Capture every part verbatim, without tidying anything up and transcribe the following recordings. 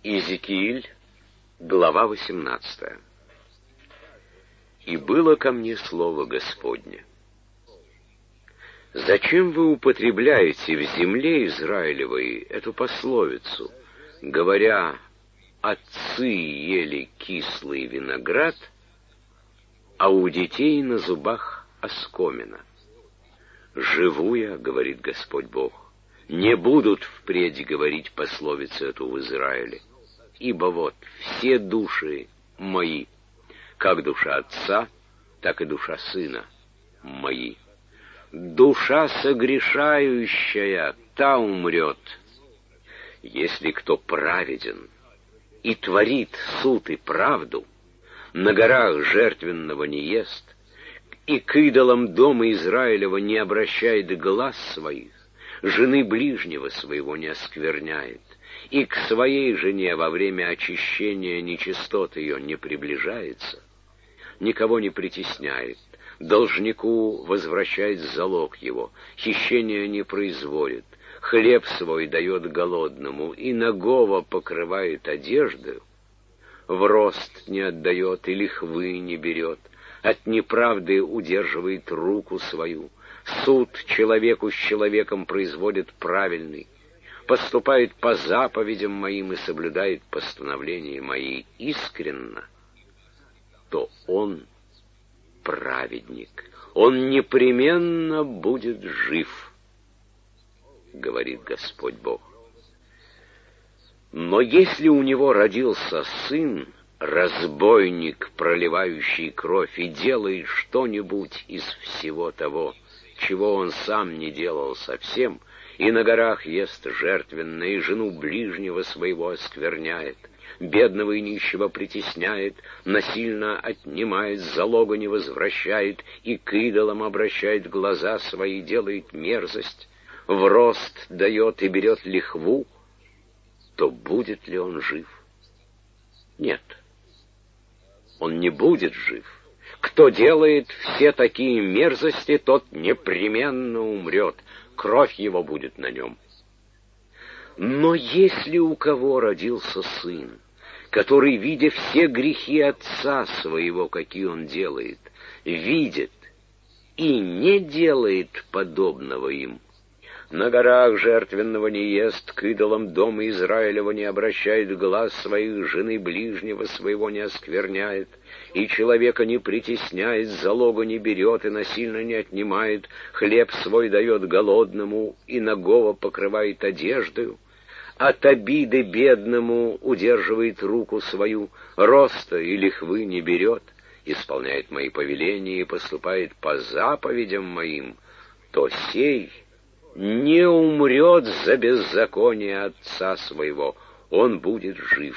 Иезекииль, глава восемнадцатая. «И было ко мне слово Господне: зачем вы употребляете в земле Израилевой эту пословицу, говоря, отцы ели кислый виноград, а у детей на зубах оскомина? Живу я, говорит Господь Бог, не будут впредь говорить пословицу эту в Израиле, ибо вот все души мои, как душа отца, так и душа сына мои. Душа согрешающая, та умрет. Если кто праведен и творит суд и правду, на горах жертвенного не ест, и к идолам дома Израилева не обращает глаз своих, жены ближнего своего не оскверняет, и к своей жене во время очищения нечистот ее не приближается, никого не притесняет, должнику возвращает залог его, хищения не производит, хлеб свой дает голодному и нагого покрывает одеждою, в рост не отдает и лихвы не берет, от неправды удерживает руку свою, суд человеку с человеком производит правильный, поступает по заповедям моим и соблюдает постановления мои искренно, то он праведник, он непременно будет жив, говорит Господь Бог. Но если у него родился сын, разбойник, проливающий кровь, и делает что-нибудь из всего того, чего он сам не делал совсем, и на горах ест жертвенное, и жену ближнего своего оскверняет, бедного и нищего притесняет, насильно отнимает, залога не возвращает, и к идолам обращает глаза свои, делает мерзость, в рост дает и берет лихву, то будет ли он жив? Нет, он не будет жив. Кто делает все такие мерзости, тот непременно умрет, кровь его будет на нем. Но если у кого родился сын, который, видя все грехи отца своего, какие он делает, видит и не делает подобного им, на горах жертвенного не ест, к идолам дома Израилева не обращает глаз своих, жены ближнего своего не оскверняет, и человека не притесняет, залога не берет и насильно не отнимает, хлеб свой дает голодному и нагого покрывает одеждою, от обиды бедному удерживает руку свою, роста и лихвы не берет, исполняет мои повеления и поступает по заповедям моим, то сей не умрет за беззаконие отца своего, он будет жив.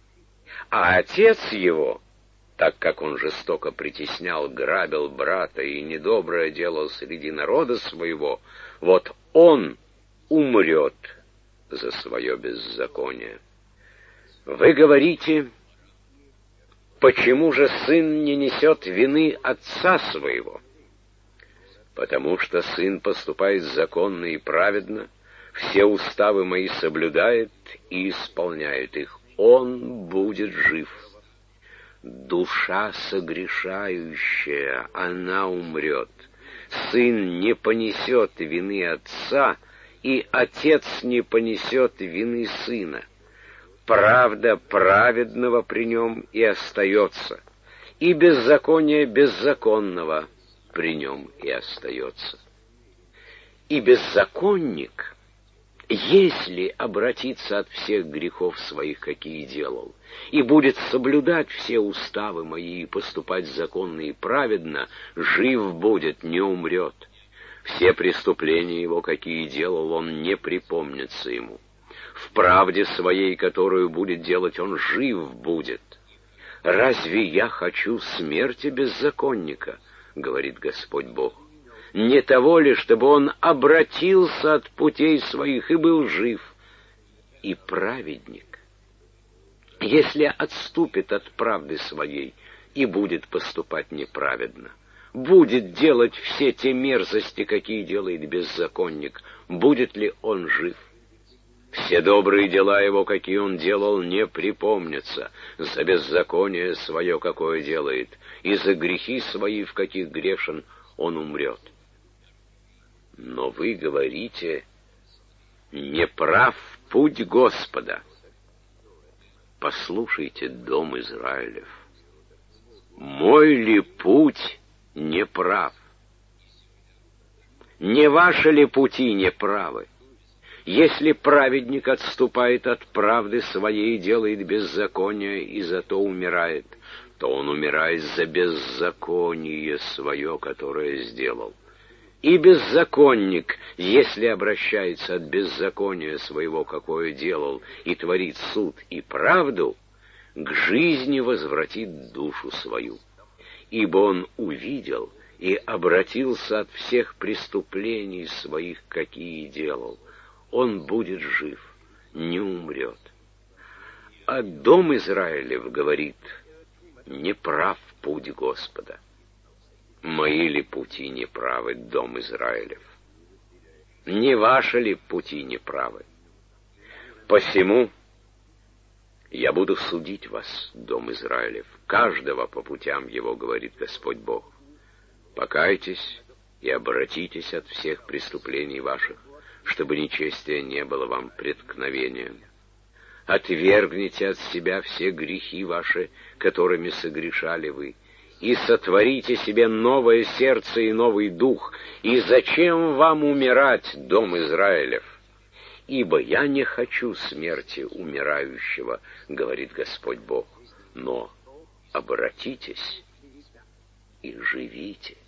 А отец его, так как он жестоко притеснял, грабил брата и недоброе делал среди народа своего, вот он умрет за свое беззаконие. Вы говорите, почему же сын не несет вины отца своего? Потому что сын поступает законно и праведно, все уставы мои соблюдает и исполняет их, он будет жив. Душа согрешающая, она умрет. Сын не понесет вины отца, и отец не понесет вины сына. Правда праведного при нем и остается, и беззаконие беззаконного при нем и остается. И беззаконник, если обратится от всех грехов своих, какие делал, и будет соблюдать все уставы мои и поступать законно и праведно, жив будет, не умрет. Все преступления его, какие делал, он не припомнится ему. В правде своей, которую будет делать, он жив будет. Разве я хочу смерти беззаконника, говорит Господь Бог? Не того ли, чтобы он обратился от путей своих и был жив? И праведник, если отступит от правды своей и будет поступать неправедно, будет делать все те мерзости, какие делает беззаконник, будет ли он жив? Все добрые дела его, какие он делал, не припомнятся. За беззаконие свое, какое делает, и за грехи свои, в каких грешен, он умрет. Но вы говорите, не прав путь Господа. Послушайте, дом Израилев, мой ли путь не прав? Не ваши ли пути не правы? Если праведник отступает от правды своей, делает беззаконие и зато умирает, то он умирает за беззаконие свое, которое сделал. И беззаконник, если обращается от беззакония своего, какое делал, и творит суд и правду, к жизни возвратит душу свою. Ибо он увидел и обратился от всех преступлений своих, какие делал. Он будет жив, не умрет. А дом Израилев говорит, не прав путь Господа. Мои ли пути неправы, дом Израилев? Не ваши ли пути неправы? Посему я буду судить вас, дом Израилев, каждого по путям его, говорит Господь Бог. Покайтесь и обратитесь от всех преступлений ваших, чтобы нечестие не было вам преткновением. Отвергните от себя все грехи ваши, которыми согрешали вы, и сотворите себе новое сердце и новый дух. И зачем вам умирать, дом Израилев? Ибо я не хочу смерти умирающего, говорит Господь Бог, но обратитесь и живите.